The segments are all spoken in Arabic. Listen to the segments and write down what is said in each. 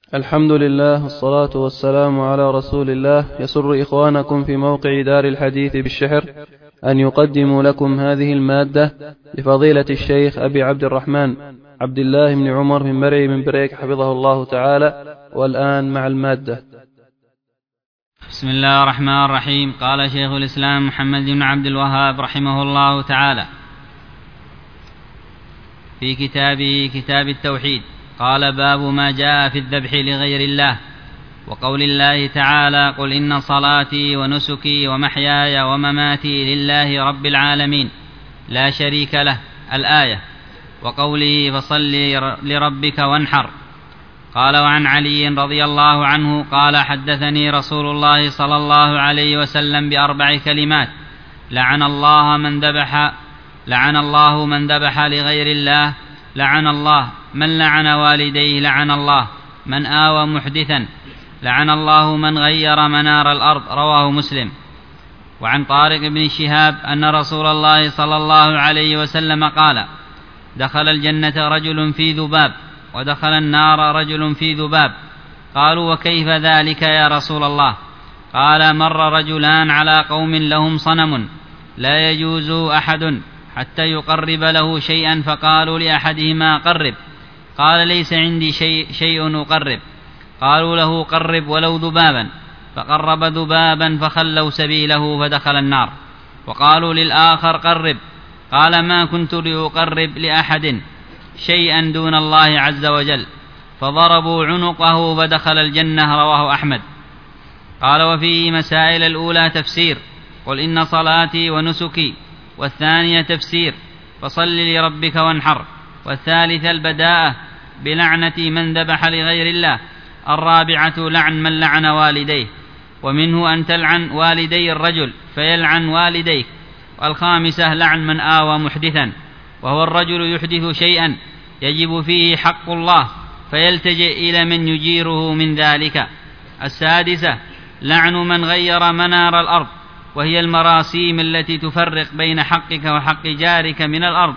الحمد لله والصلاة والسلام على رسول الله. يسر إخوانكم في موقع دار الحديث بالشحر أن يقدموا لكم هذه المادة لفضيلة الشيخ أبي عبد الرحمن عبد الله بن عمر بن مرعي بن بريك حفظه الله تعالى. والآن مع المادة. بسم الله الرحمن الرحيم. قال شيخ الإسلام محمد بن عبد الوهاب رحمه الله تعالى في كتابه كتاب التوحيد، قال: باب ما جاء في الذبح لغير الله، وقول الله تعالى: قل إن صلاتي ونسكي ومحياي ومماتي لله رب العالمين لا شريك له، الآية، وقوله: فصل لربك وانحر. قال: وعن علي رضي الله عنه قال: حدثني رسول الله صلى الله عليه وسلم ب4 كلمات: لعن الله من ذبح لغير الله، لعن الله من لعن والديه، لعن الله من آوى محدثا، لعن الله من غير منار الأرض. رواه مسلم. وعن طارق بن شهاب أن رسول الله صلى الله عليه وسلم قال: دخل الجنة رجل في ذباب، ودخل النار رجل في ذباب. قالوا: وكيف ذلك يا رسول الله؟ قال: مر رجلان على قوم لهم صنم لا يجوز أحد حتى يقرب له شيئا، فقالوا لأحدهما: قرب. قال: ليس عندي شيء أقرب. قالوا له: قرب ولو ذبابا. فقرب ذبابا فخلوا سبيله فدخل النار. وقالوا للآخر: قرب. قال: ما كنت لأقرب لأحد شيئا دون الله عز وجل. فضربوا عنقه فدخل الجنة. رواه أحمد. قال: وفيه مسائل. الأولى تفسير قل إن صلاتي ونسكي، والثانية تفسير فصل لربك وانحر، والثالثة البداءة بلعنة من ذبح لغير الله، الرابعة لعن من لعن والديه، ومنه أن تلعن والدي الرجل فيلعن والديك، والخامسة لعن من آوى محدثا، وهو الرجل يحدث شيئا يجب فيه حق الله فيلتجئ إلى من يجيره من ذلك، السادسة لعن من غير منار الأرض، وهي المراسيم التي تفرق بين حقك وحق جارك من الأرض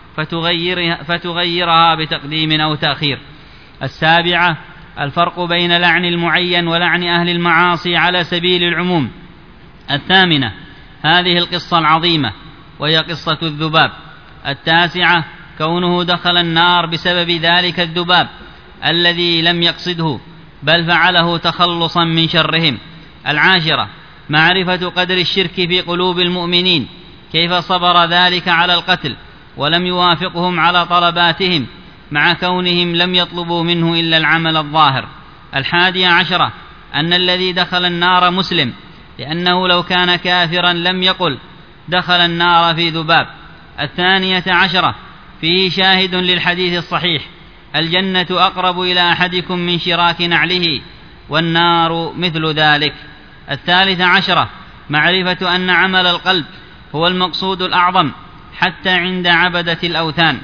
فتغيرها بتقديم أو تأخير، السابعة الفرق بين لعن المعين ولعن أهل المعاصي على سبيل العموم، الثامنة هذه القصة العظيمة وهي قصة الذباب، التاسعة كونه دخل النار بسبب ذلك الذباب الذي لم يقصده بل فعله تخلصا من شرهم، العاشرة معرفة قدر الشرك في قلوب المؤمنين، كيف صبر ذلك على القتل ولم يوافقهم على طلباتهم مع كونهم لم يطلبوا منه إلا العمل الظاهر، الحادية عشرة أن الذي دخل النار مسلم، لأنه لو كان كافرا لم يقل دخل النار في ذباب، الثانية عشرة فيه شاهد للحديث الصحيح: الجنة أقرب إلى أحدكم من شراك نعله، والنار مثل ذلك، الثالثة عشرة معرفة أن عمل القلب هو المقصود الأعظم حتى عند عبدة الأوثان.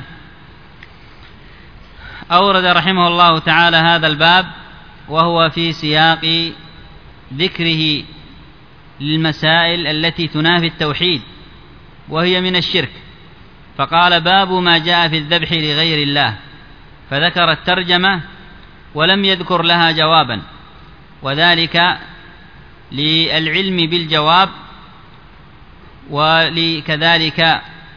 أورد رحمه الله تعالى هذا الباب وهو في سياق ذكره للمسائل التي تنافي التوحيد وهي من الشرك، فقال: باب ما جاء في الذبح لغير الله، فذكر الترجمة ولم يذكر لها جوابا، وذلك للعلم بالجواب ولكذلك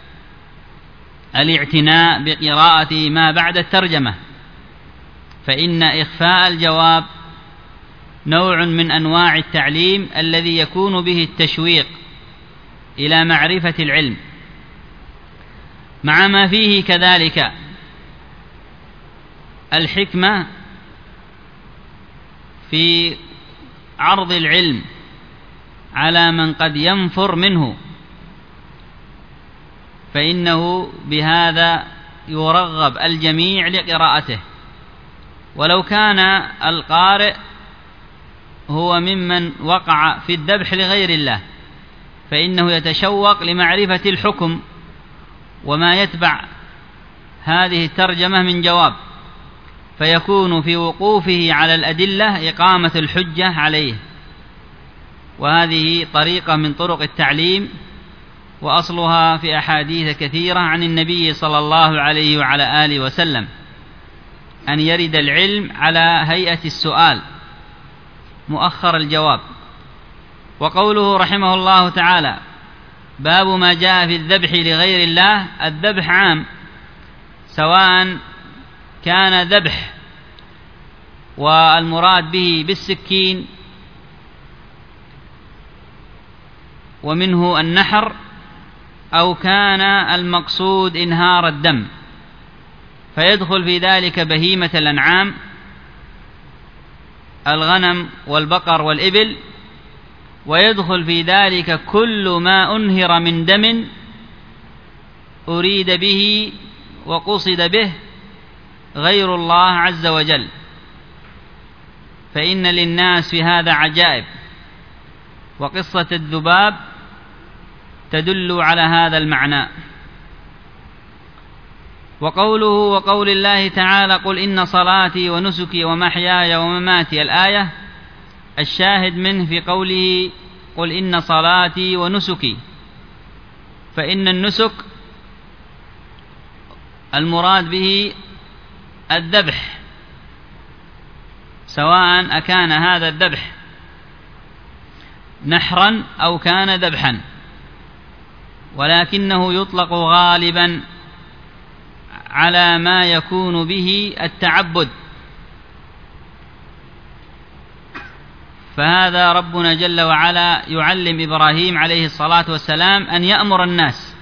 الاعتناء بقراءة ما بعد الترجمة، فإن إخفاء الجواب نوع من أنواع التعليم الذي يكون به التشويق إلى معرفة العلم، مع ما فيه كذلك الحكمة في عرض العلم على من قد ينفر منه، فإنه بهذا يرغب الجميع لقراءته، ولو كان القارئ هو ممن وقع في الذبح لغير الله فإنه يتشوق لمعرفة الحكم وما يتبع هذه الترجمة من جواب، فيكون في وقوفه على الأدلة إقامة الحجة عليه، وهذه طريقة من طرق التعليم، وأصلها في أحاديث كثيرة عن النبي صلى الله عليه وعلى آله وسلم. أن يرد العلم على هيئة السؤال مؤخر الجواب. وقوله رحمه الله تعالى: باب ما جاء في الذبح لغير الله. الذبح عام، سواء كان ذبح والمراد به بالسكين ومنه النحر، أو كان المقصود إنهار الدم، فيدخل في ذلك بهيمة الأنعام، الغنم والبقر والإبل، ويدخل في ذلك كل ما أنهر من دم أريد به وقصد به غير الله عز وجل، فإن للناس في هذا عجائب، وقصة الذباب تدل على هذا المعنى. وقوله وقول الله تعالى: قل إن صلاتي ونسكي ومحياي ومماتي، الآية الشاهد منه في قوله: قل إن صلاتي ونسكي، فإن النسك المراد به الذبح، سواء أكان هذا الذبح نحرا أو كان ذبحا، ولكنه يطلق غالبا على ما يكون به التعبد. فهذا ربنا جل وعلا يعلم إبراهيم عليه الصلاة والسلام أن يأمر الناس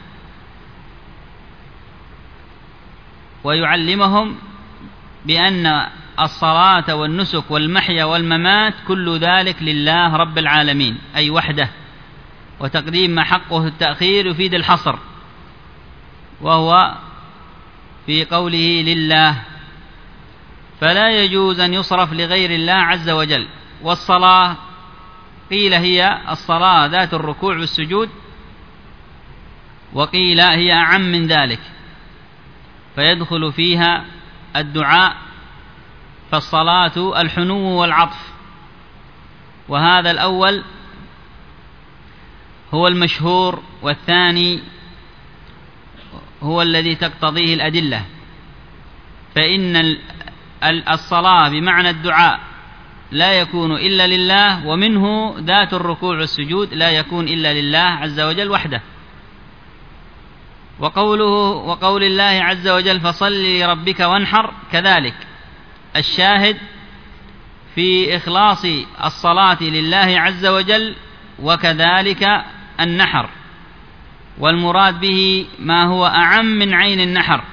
ويعلمهم بأن الصلاة والنسك والمحيا والممات كل ذلك لله رب العالمين، أي وحده، وتقديم ما حقه التأخير يفيد الحصر، وهو في قوله لله، فلا يجوز أن يصرف لغير الله عز وجل. والصلاة قيل هي الصلاة ذات الركوع والسجود، وقيل هي أعم من ذلك، فيدخل فيها الدعاء، فالصلاة الحنو والعطف، وهذا الأول هو المشهور، والثاني هو الذي تقتضيه الأدلة. فإن الصلاة بمعنى الدعاء لا يكون إلا لله، ومنه ذات الركوع والسجود لا يكون إلا لله عز وجل وحده. وقول الله عز وجل: فصل لربك وانحر، كذلك الشاهد في إخلاص الصلاة لله عز وجل، وكذلك النحر، والمراد به ما هو أعم من عين النحر،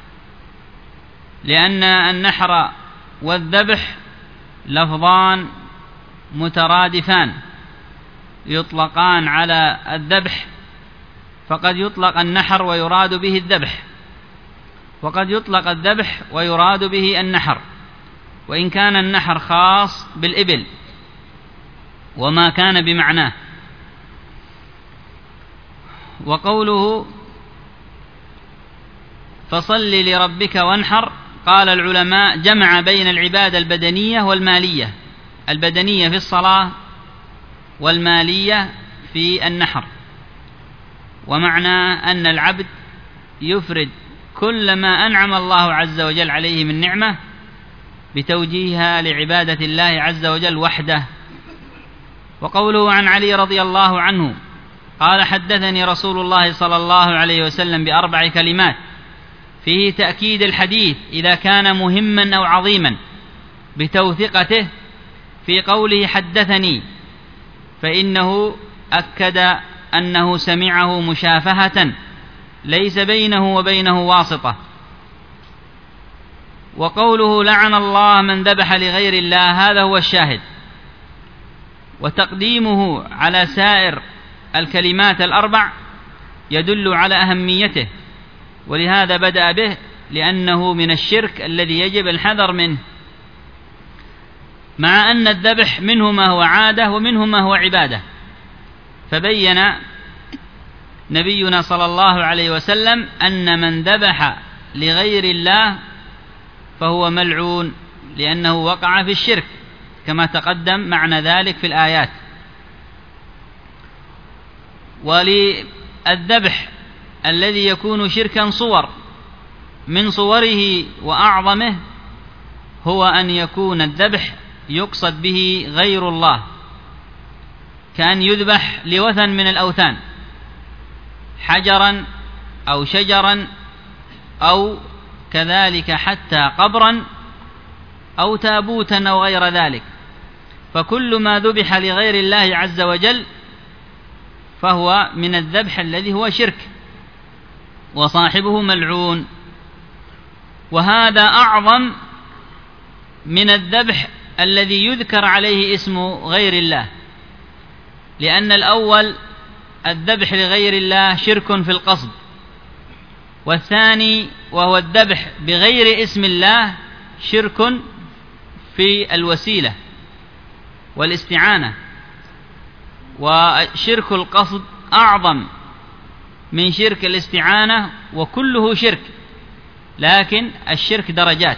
لأن النحر والذبح لفظان مترادفان يطلقان على الذبح، فقد يطلق النحر ويراد به الذبح، وقد يطلق الذبح ويراد به النحر، وإن كان النحر خاص بالإبل وما كان بمعناه. وقوله فصل لربك وانحر، قال العلماء جمع بين العبادة البدنية والمالية، البدنية في الصلاة والمالية في النحر، ومعنى أن العبد يفرد كل ما أنعم الله عز وجل عليه من نعمة بتوجيهها لعبادة الله عز وجل وحده. وقوله عن علي رضي الله عنه قال: حدثني رسول الله صلى الله عليه وسلم ب4 كلمات، فيه تأكيد الحديث إذا كان مهما أو عظيما بتوثقته في قوله حدثني، فإنه أكد أنه سمعه مشافهة ليس بينه وبينه واسطة. وقوله لعن الله من ذبح لغير الله، هذا هو الشاهد، وتقديمه على سائر الكلمات ال4 يدل على أهميته، ولهذا بدأ به، لأنه من الشرك الذي يجب الحذر منه، مع أن الذبح منه ما هو عادة ومنه ما هو عبادة. فبين نبينا صلى الله عليه وسلم أن من ذبح لغير الله فهو ملعون، لأنه وقع في الشرك، كما تقدم معنى ذلك في الآيات. وللذبح الذي يكون شركا صور، من صوره وأعظمه هو أن يكون الذبح يقصد به غير الله، كأن يذبح لوثن من الأوثان، حجرا أو شجرا أو كذلك حتى قبرا أو تابوتا أو غير ذلك. فكل ما ذبح لغير الله عز وجل فهو من الذبح الذي هو شرك، وصاحبه ملعون. وهذا أعظم من الذبح الذي يذكر عليه اسم غير الله، لأن الأول الذبح لغير الله شرك في القصد، والثاني وهو الذبح بغير اسم الله شرك في الوسيلة والاستعانة. وشرك القصد أعظم من شرك الاستعانة، وكله شرك، لكن الشرك درجات.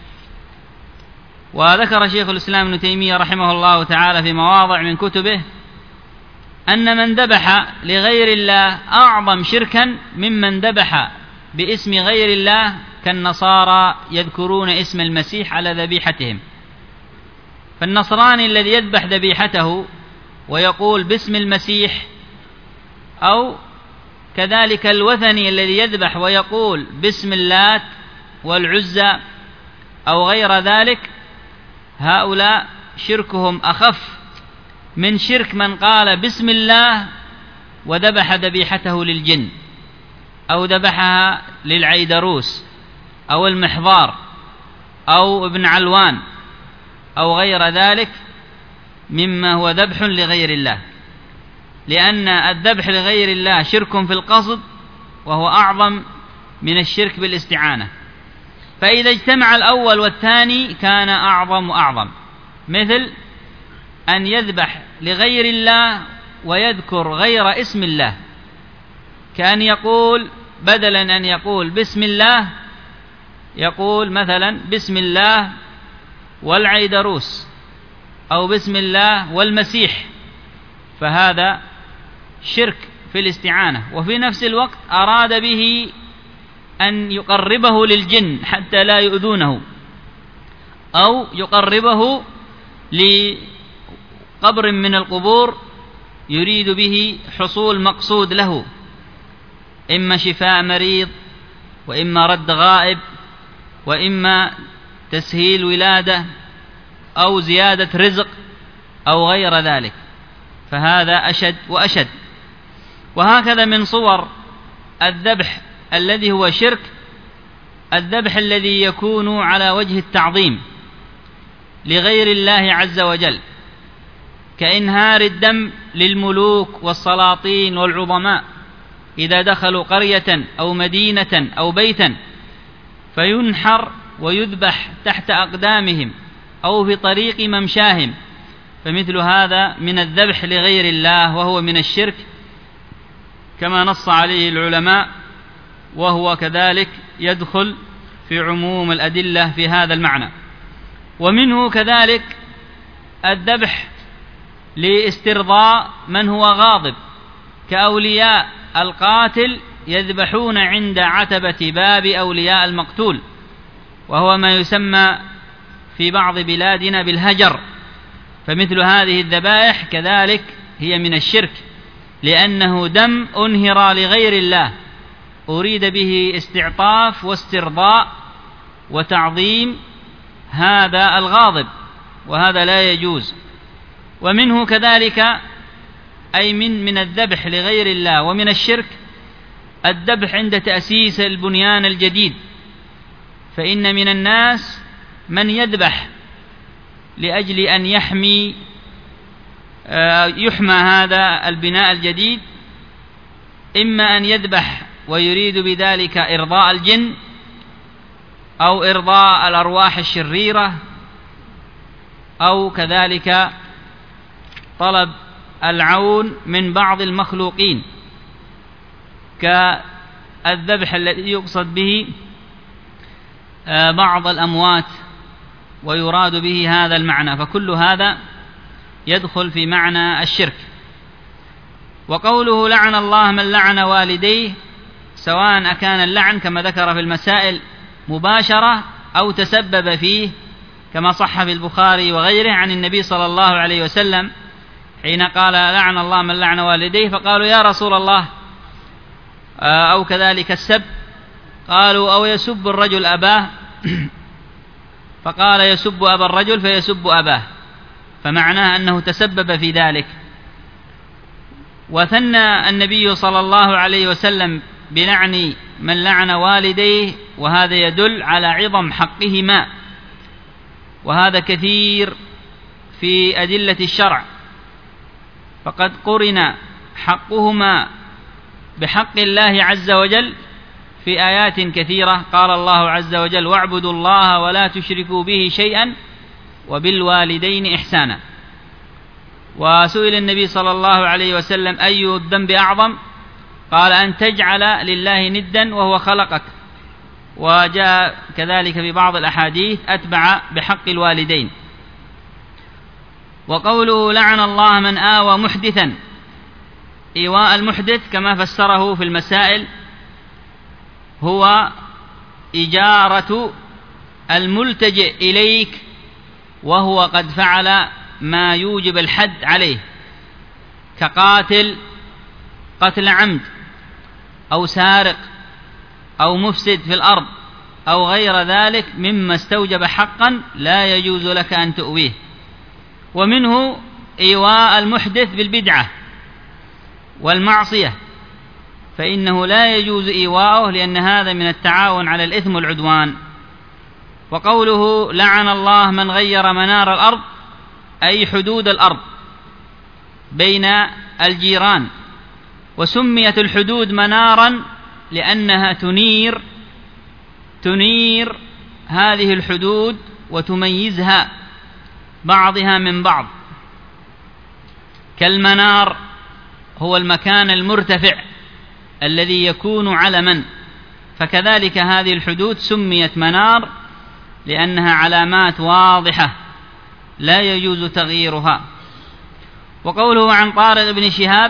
وذكر شيخ الإسلام ابن تيمية رحمه الله تعالى في مواضع من كتبه أن من ذبح لغير الله أعظم شركا ممن ذبح باسم غير الله، كالنصارى يذكرون اسم المسيح على ذبيحتهم. فالنصراني الذي يذبح ذبيحته ويقول باسم المسيح، أو كذلك الوثني الذي يذبح ويقول باسم اللات والعزى أو غير ذلك، هؤلاء شركهم أخف من شرك من قال بسم الله وذبح ذبيحته للجن، أو ذبحها للعيدروس أو المحضار أو ابن علوان أو غير ذلك مما هو ذبح لغير الله. لأن الذبح لغير الله شرك في القصد، وهو أعظم من الشرك بالاستعانة. فإذا اجتمع الأول والثاني كان أعظم وأعظم، مثل أن يذبح لغير الله ويذكر غير اسم الله، كأن يقول بدلا أن يقول بسم الله يقول مثلا بسم الله والعيدروس أو بسم الله والمسيح، فهذا شرك في الاستعانة. وفي نفس الوقت أراد به أن يقربه للجن حتى لا يؤذونه، أو يقربه لقبر من القبور يريد به حصول مقصود له، إما شفاء مريض، وإما رد غائب، وإما تسهيل ولادة، أو زيادة رزق، أو غير ذلك. فهذا أشد وأشد. وهكذا من صور الذبح الذي هو شرك الذبح الذي يكون على وجه التعظيم لغير الله عز وجل، كإنهار الدم للملوك والسلاطين والعظماء إذا دخلوا قرية أو مدينة أو بيتا، فينحر ويذبح تحت أقدامهم أو في طريق ممشاهم. فمثل هذا من الذبح لغير الله، وهو من الشرك كما نص عليه العلماء، وهو كذلك يدخل في عموم الأدلة في هذا المعنى. ومنه كذلك الذبح لاسترضاء من هو غاضب، كأولياء القاتل يذبحون عند عتبة باب أولياء المقتول، وهو ما يسمى في بعض بلادنا بالهجر. فمثل هذه الذبائح كذلك هي من الشرك، لأنه دم أنهر لغير الله، أريد به استعطاف واسترضاء وتعظيم هذا الغاضب، وهذا لا يجوز. ومنه كذلك أي من الذبح لغير الله ومن الشرك الذبح عند تأسيس البنيان الجديد، فإن من الناس من يذبح لأجل أن يحمى هذا البناء الجديد، إما أن يذبح ويريد بذلك إرضاء الجن أو إرضاء الأرواح الشريرة، أو كذلك طلب العون من بعض المخلوقين، كالذبح الذي يقصد به بعض الأموات ويراد به هذا المعنى. فكل هذا يدخل في معنى الشرك. وقوله لعن الله من لعن والديه، سواء أكان اللعن كما ذكر في المسائل مباشرة أو تسبب فيه كما صح في البخاري وغيره عن النبي صلى الله عليه وسلم حين قال لعن الله من لعن والديه، فقالوا يا رسول الله أو كذلك السب، قالوا أو يسب الرجل أباه، فقال يسب أبا الرجل فيسب أباه، فمعناه أنه تسبب في ذلك. وثنى النبي صلى الله عليه وسلم بلعن من لعن والديه، وهذا يدل على عظم حقهما، وهذا كثير في أدلة الشرع، فقد قرن حقهما بحق الله عز وجل في آيات كثيرة. قال الله عز وجل واعبدوا الله ولا تشركوا به شيئا وبالوالدين إحسانا. وسئل النبي صلى الله عليه وسلم أي الذنب أعظم؟ قال أن تجعل لله ندا وهو خلقك. وجاء كذلك في بعض الأحاديث أتبع بحق الوالدين. وقوله لعن الله من آوى محدثا، إيواء المحدث كما فسره في المسائل هو إجارة الملتجئ إليك وهو قد فعل ما يوجب الحد عليه، كقاتل قتل عمد أو سارق أو مفسد في الأرض أو غير ذلك مما استوجب حقا لا يجوز لك أن تؤويه. ومنه إيواء المحدث بالبدعة والمعصية، فإنه لا يجوز إيواءه لأن هذا من التعاون على الإثم والعدوان. وقوله لعن الله من غير منار الأرض، أي حدود الأرض بين الجيران، وسميت الحدود منارا لأنها تنير هذه الحدود وتميزها بعضها من بعض. كالمنار هو المكان المرتفع الذي يكون علما، فكذلك هذه الحدود سميت منار لأنها علامات واضحة لا يجوز تغييرها. وقوله عن طارق بن شهاب،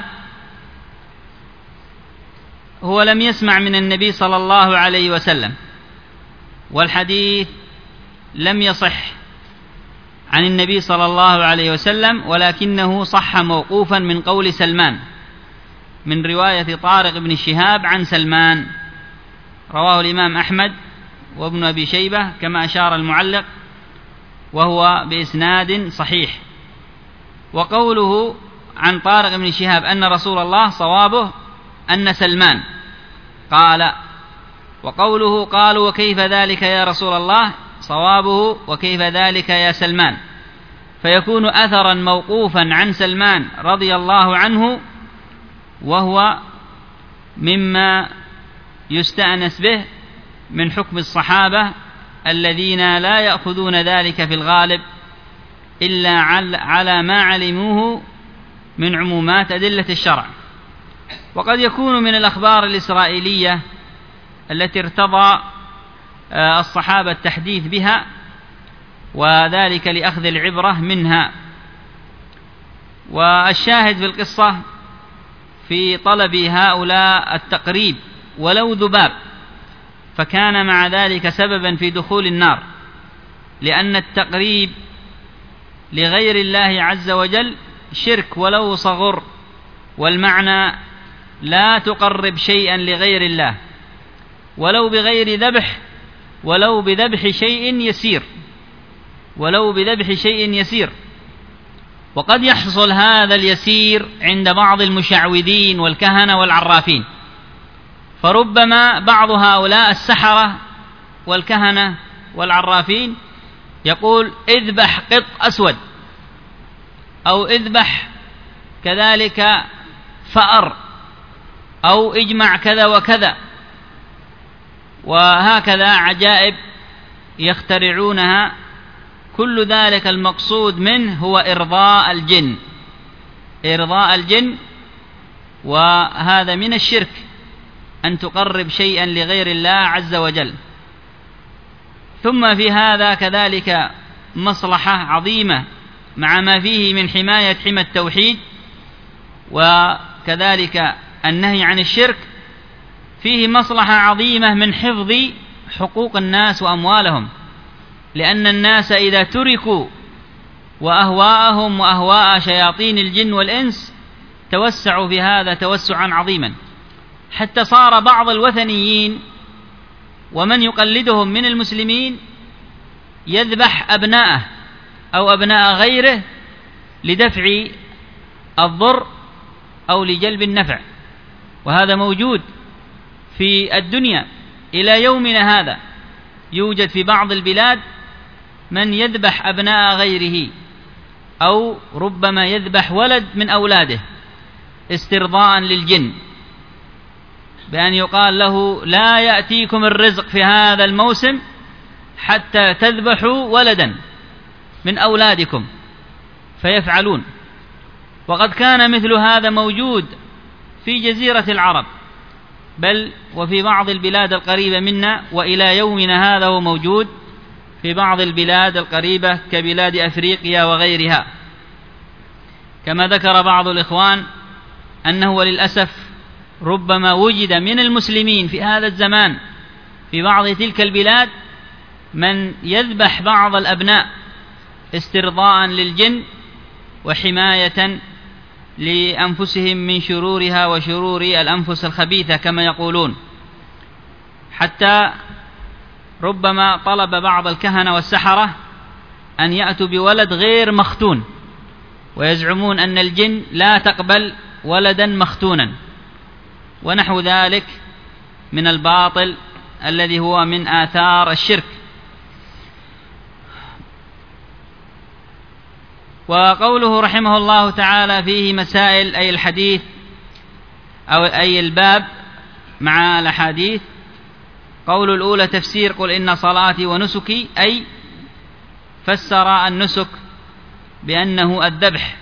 هو لم يسمع من النبي صلى الله عليه وسلم، والحديث لم يصح عن النبي صلى الله عليه وسلم، ولكنه صح موقوفا من قول سلمان، من رواية طارق بن شهاب عن سلمان، رواه الإمام أحمد وابن أبي شيبة كما أشار المعلق، وهو بإسناد صحيح. وقوله عن طارق بن شهاب أن رسول الله صوابه أن سلمان قال، وقوله قالوا وكيف ذلك يا رسول الله، صوابه وكيف ذلك يا سلمان، فيكون أثرا موقوفا عن سلمان رضي الله عنه، وهو مما يستأنس به من حكم الصحابة الذين لا يأخذون ذلك في الغالب إلا على ما علموه من عمومات أدلة الشرع. وقد يكون من الأخبار الإسرائيلية التي ارتضى الصحابة التحديث بها، وذلك لأخذ العبرة منها. والشاهد في القصة في طلب هؤلاء التقريب ولو ذباب، فكان مع ذلك سببا في دخول النار، لأن التقريب لغير الله عز وجل شرك ولو صغر، والمعنى لا تقرب شيئا لغير الله ولو بغير ذبح، ولو بذبح شيء يسير، وقد يحصل هذا اليسير عند بعض المشعوذين والكهنة والعرافين، فربما بعض هؤلاء السحرة والكهنة والعرافين يقول اذبح قط أسود، أو اذبح كذلك فأر، أو اجمع كذا وكذا، وهكذا عجائب يخترعونها. كل ذلك المقصود منه هو إرضاء الجن، وهذا من الشرك أن تقرب شيئا لغير الله عز وجل. ثم في هذا كذلك مصلحة عظيمة مع ما فيه من حماية حمى التوحيد، وكذلك النهي عن الشرك، فيه مصلحة عظيمة من حفظ حقوق الناس وأموالهم، لأن الناس إذا تركوا وأهواءهم وأهواء شياطين الجن والإنس توسعوا في هذا توسعا عظيما، حتى صار بعض الوثنيين ومن يقلدهم من المسلمين يذبح أبناءه أو أبناء غيره لدفع الضر أو لجلب النفع، وهذا موجود في الدنيا إلى يومنا هذا. يوجد في بعض البلاد من يذبح أبناء غيره، أو ربما يذبح ولد من أولاده استرضاء للجن، بأن يقال له لا يأتيكم الرزق في هذا الموسم حتى تذبحوا ولدا من أولادكم، فيفعلون. وقد كان مثل هذا موجود في جزيرة العرب، بل وفي بعض البلاد القريبة منا، وإلى يومنا هذا هو موجود في بعض البلاد القريبة كبلاد أفريقيا وغيرها. كما ذكر بعض الإخوان أنه وللأسف ربما وجد من المسلمين في هذا الزمان في بعض تلك البلاد من يذبح بعض الأبناء استرضاء للجن وحماية لأنفسهم من شرورها وشرور الأنفس الخبيثة كما يقولون، حتى ربما طلب بعض الكهنة والسحرة أن يأتوا بولد غير مختون، ويزعمون أن الجن لا تقبل ولدا مختونا، ونحو ذلك من الباطل الذي هو من آثار الشرك. وقوله رحمه الله تعالى فيه مسائل، أي الحديث أو أي الباب مع الأحاديث. قول الأولى تفسير قل إن صلاتي ونسكي، أي فسر النسك بأنه الذبح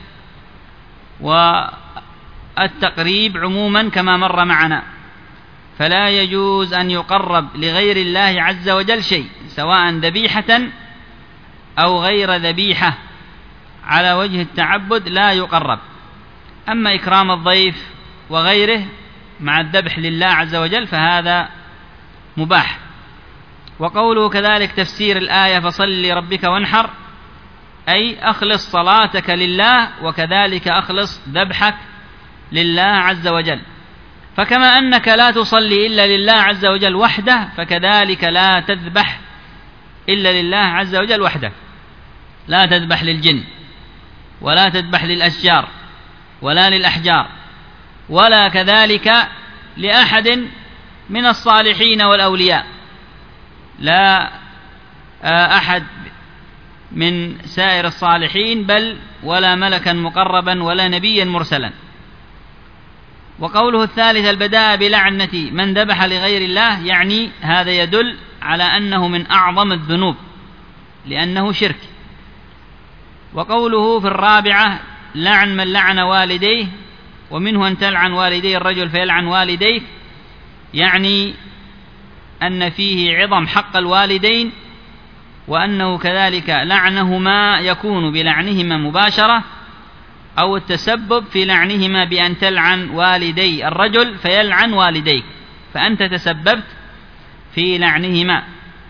والتقريب عموما كما مر معنا، فلا يجوز أن يقرب لغير الله عز وجل شيء سواء ذبيحة أو غير ذبيحة على وجه التعبد لا يقرب. أما إكرام الضيف وغيره مع الذبح لله عز وجل فهذا مباح. وقوله كذلك تفسير الآية فصل لربك وانحر، أي أخلص صلاتك لله وكذلك أخلص ذبحك لله عز وجل. فكما أنك لا تصلي إلا لله عز وجل وحده، فكذلك لا تذبح إلا لله عز وجل وحده، لا تذبح للجن ولا تذبح للأشجار ولا للأحجار ولا كذلك لأحد من الصالحين والأولياء، لا أحد من سائر الصالحين بل ولا ملكا مقربا ولا نبيا مرسلا. وقوله الثالث البداء بلعنة من ذبح لغير الله، يعني هذا يدل على أنه من أعظم الذنوب لأنه شرك. وقوله في الرابعة لعن من لعن والديه، ومنه أن تلعن والدي الرجل فيلعن والديك، يعني أن فيه عظم حق الوالدين، وأنه كذلك لعنهما يكون بلعنهما مباشرة أو التسبب في لعنهما بأن تلعن والدي الرجل فيلعن والديك، فأنت تسببت في لعنهما.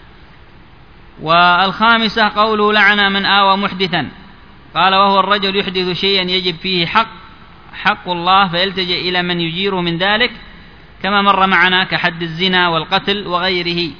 والخامسة قوله لعن من آوى محدثا، قال وهو الرجل يحدث شيئا يجب فيه حق الله فيلتجئ إلى من يجيره من ذلك كما مر معنا كحد الزنا والقتل وغيره.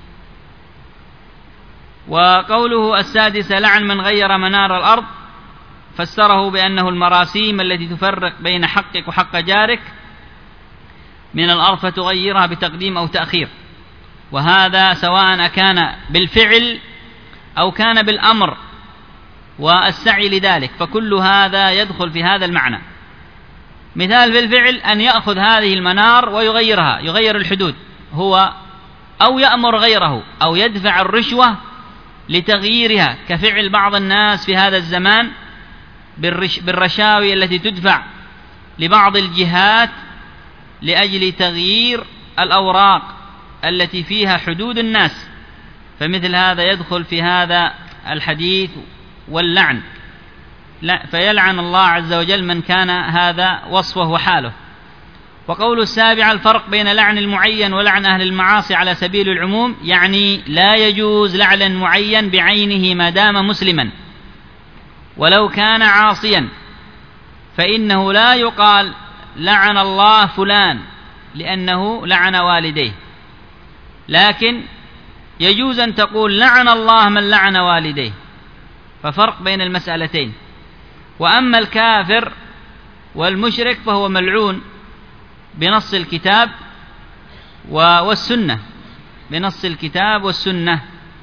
وقوله السادسة لعن من غير منار الأرض، فسره بأنه المراسيم التي تفرق بين حقك وحق جارك من الأرض فتغيرها بتقديم أو تأخير، وهذا سواء كان بالفعل أو كان بالأمر والسعي لذلك، فكل هذا يدخل في هذا المعنى. مثال بالفعل أن يأخذ هذه المنار ويغيرها، يغير الحدود هو، أو يأمر غيره، أو يدفع الرشوة لتغييرها كفعل بعض الناس في هذا الزمان بالرشاوي التي تدفع لبعض الجهات لأجل تغيير الأوراق التي فيها حدود الناس، فمثل هذا يدخل في هذا الحديث واللعن، فيلعن الله عز وجل من كان هذا وصفه وحاله. وقول السابع الفرق بين لعن المعين ولعن أهل المعاصي على سبيل العموم، يعني لا يجوز لعن معين بعينه ما دام مسلما، ولو كان عاصيا فإنه لا يقال لعن الله فلان لأنه لعن والديه، لكن يجوز أن تقول لعن الله من لعن والديه، ففرق بين المسألتين. وأما الكافر والمشرك فهو ملعون بنص الكتاب والسنة، بنص الكتاب والسنة.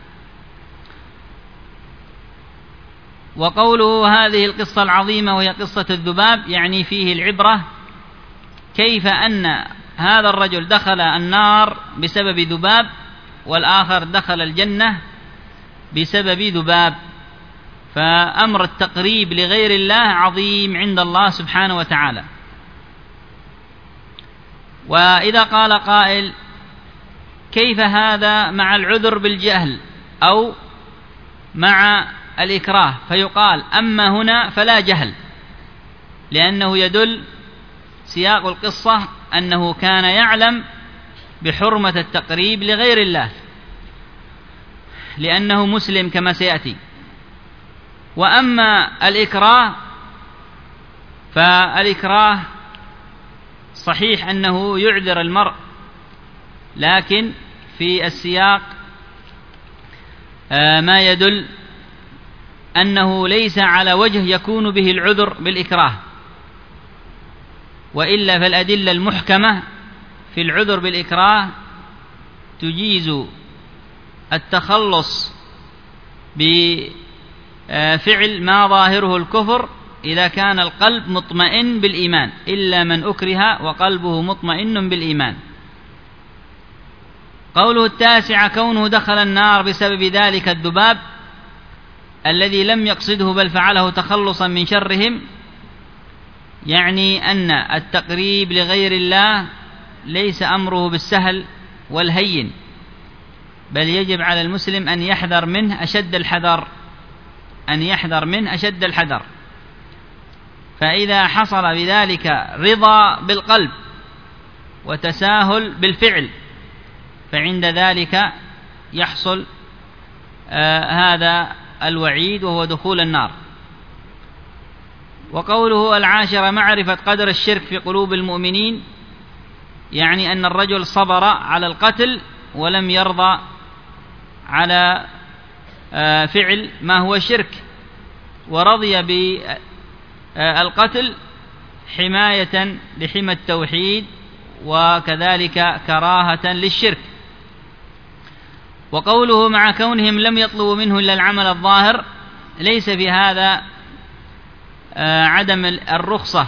وقوله هذه القصة العظيمة وهي قصة الذباب يعني فيه العبرة كيف أن هذا الرجل دخل النار بسبب ذباب والآخر دخل الجنة بسبب ذباب، فأمر التقريب لغير الله عظيم عند الله سبحانه وتعالى. وإذا قال قائل كيف هذا مع العذر بالجهل أو مع الإكراه، فيقال أما هنا فلا جهل، لأنه يدل سياق القصة أنه كان يعلم بحرمة التقريب لغير الله لأنه مسلم كما سيأتي. وأما الإكراه فالإكراه صحيح أنه يعذر المرء، لكن في السياق ما يدل أنه ليس على وجه يكون به العذر بالإكراه، وإلا فالأدلة المحكمة في العذر بالإكراه تجيز التخلص بفعل ما ظاهره الكفر إذا كان القلب مطمئن بالإيمان، إلا من أكره وقلبه مطمئن بالإيمان. قوله التاسع كونه دخل النار بسبب ذلك الذباب الذي لم يقصده بل فعله تخلصا من شرهم، يعني أن التقريب لغير الله ليس أمره بالسهل والهين، بل يجب على المسلم أن يحذر منه أشد الحذر، أن يحذر منه أشد الحذر. فإذا حصل بذلك رضا بالقلب وتساهل بالفعل فعند ذلك يحصل هذا الوعيد وهو دخول النار. وقوله العاشرة معرفة قدر الشرك في قلوب المؤمنين، يعني أن الرجل صبر على القتل ولم يرضى على فعل ما هو شرك، ورضي بالقتل حماية لحمى التوحيد وكذلك كراهة للشرك. وقوله مع كونهم لم يطلبوا منه إلا العمل الظاهر، ليس في هذا عدم الرخصة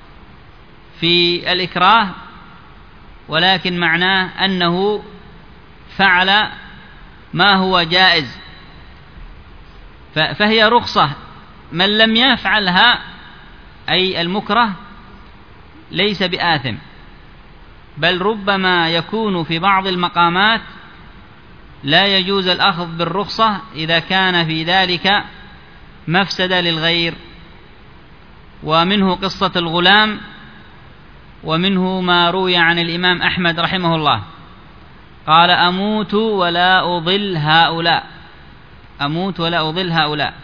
في الإكراه، ولكن معناه أنه فعل ما هو جائز، فهي رخصة. من لم يفعلها أي المكره ليس بآثم، بل ربما يكون في بعض المقامات لا يجوز الأخذ بالرخصة إذا كان في ذلك مفسدة للغير. ومنه قصة الغلام، ومنه ما روي عن الإمام أحمد رحمه الله قال أموت ولا أضل هؤلاء، أموت ولا أضل هؤلاء.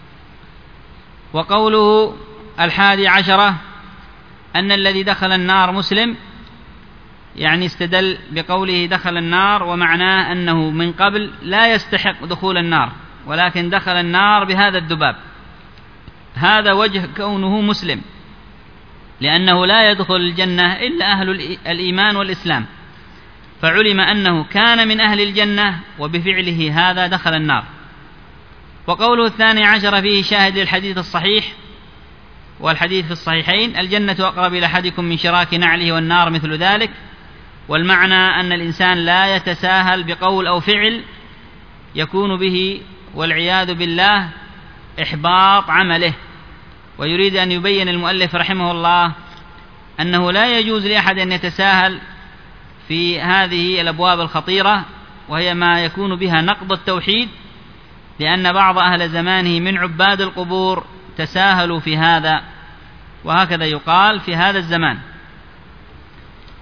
وقوله 11 أن الذي دخل النار مسلم، يعني استدل بقوله دخل النار ومعناه أنه من قبل لا يستحق دخول النار، ولكن دخل النار بهذا الذباب. هذا وجه كونه مسلم، لأنه لا يدخل الجنة إلا أهل الإيمان والإسلام، فعلم أنه كان من أهل الجنة وبفعله هذا دخل النار. وقوله 12 فيه شاهد للحديث الصحيح، والحديث في الصحيحين الجنة أقرب إلى أحدكم من شراك نعله والنار مثل ذلك. والمعنى أن الإنسان لا يتساهل بقول أو فعل يكون به والعياذ بالله إحباط عمله. ويريد أن يبين المؤلف رحمه الله أنه لا يجوز لأحد أن يتساهل في هذه الأبواب الخطيرة، وهي ما يكون بها نقض التوحيد، لأن بعض أهل زمانه من عباد القبور تساهلوا في هذا، وهكذا يقال في هذا الزمان.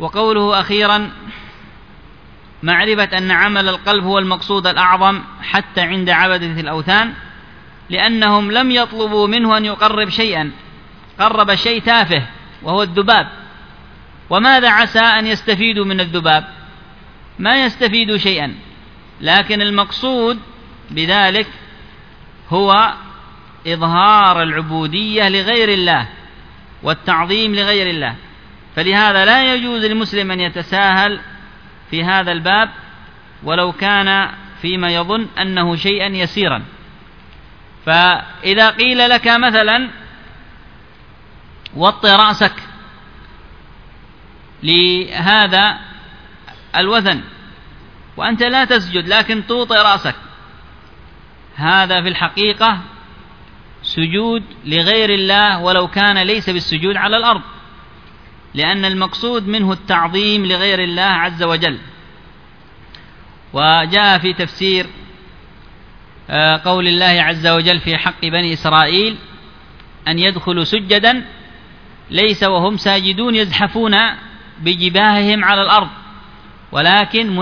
وقوله أخيرا معرفة أن عمل القلب هو المقصود الأعظم حتى عند عبدة الأوثان، لأنهم لم يطلبوا منه أن يقرب شيئا، قرب شيء تافه وهو الذباب. وماذا عسى أن يستفيدوا من الذباب؟ ما يستفيدوا شيئا، لكن المقصود بذلك هو إظهار العبودية لغير الله والتعظيم لغير الله. فلهذا لا يجوز للمسلم أن يتساهل في هذا الباب ولو كان فيما يظن أنه شيئا يسيرا. فإذا قيل لك مثلا وطئ رأسك لهذا الوثن وأنت لا تسجد لكن توطئ رأسك، هذا في الحقيقة سجود لغير الله ولو كان ليس بالسجود على الأرض، لأن المقصود منه التعظيم لغير الله عز وجل. وجاء في تفسير قول الله عز وجل في حق بني إسرائيل أن يدخلوا سجدا ليس وهم ساجدون يزحفون بجباههم على الأرض، ولكن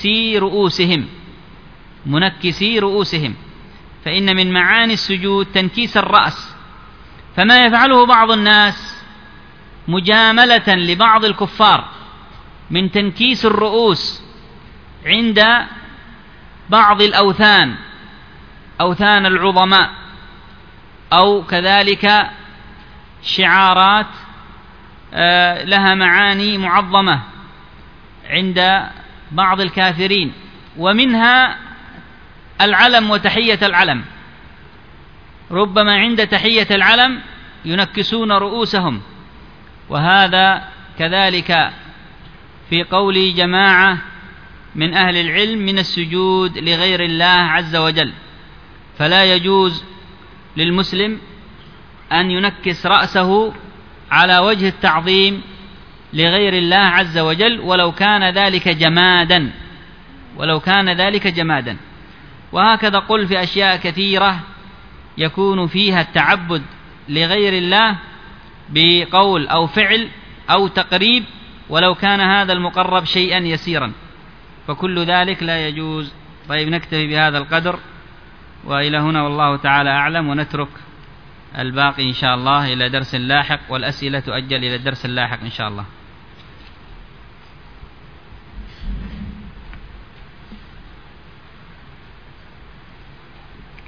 منكسي رؤوسهم، فإن من معاني السجود تنكيس الرأس. فما يفعله بعض الناس مجاملة لبعض الكفار من تنكيس الرؤوس عند بعض الأوثان، أوثان العظماء، أو كذلك شعارات لها معاني معظمة عند بعض الكافرين، ومنها العلم وتحية العلم. ربما عند تحية العلم ينكسون رؤوسهم، وهذا كذلك في قول جماعة من أهل العلم من السجود لغير الله عز وجل. فلا يجوز للمسلم أن ينكس رأسه على وجه التعظيم لغير الله عز وجل ولو كان ذلك جمادا. وهكذا قل في أشياء كثيرة يكون فيها التعبد لغير الله بقول أو فعل أو تقريب ولو كان هذا المقرب شيئا يسيرا، فكل ذلك لا يجوز. طيب، نكتفي بهذا القدر وإلى هنا والله تعالى أعلم، ونترك الباقي إن شاء الله إلى درس لاحق، والأسئلة تؤجل إلى الدرس اللاحق إن شاء الله.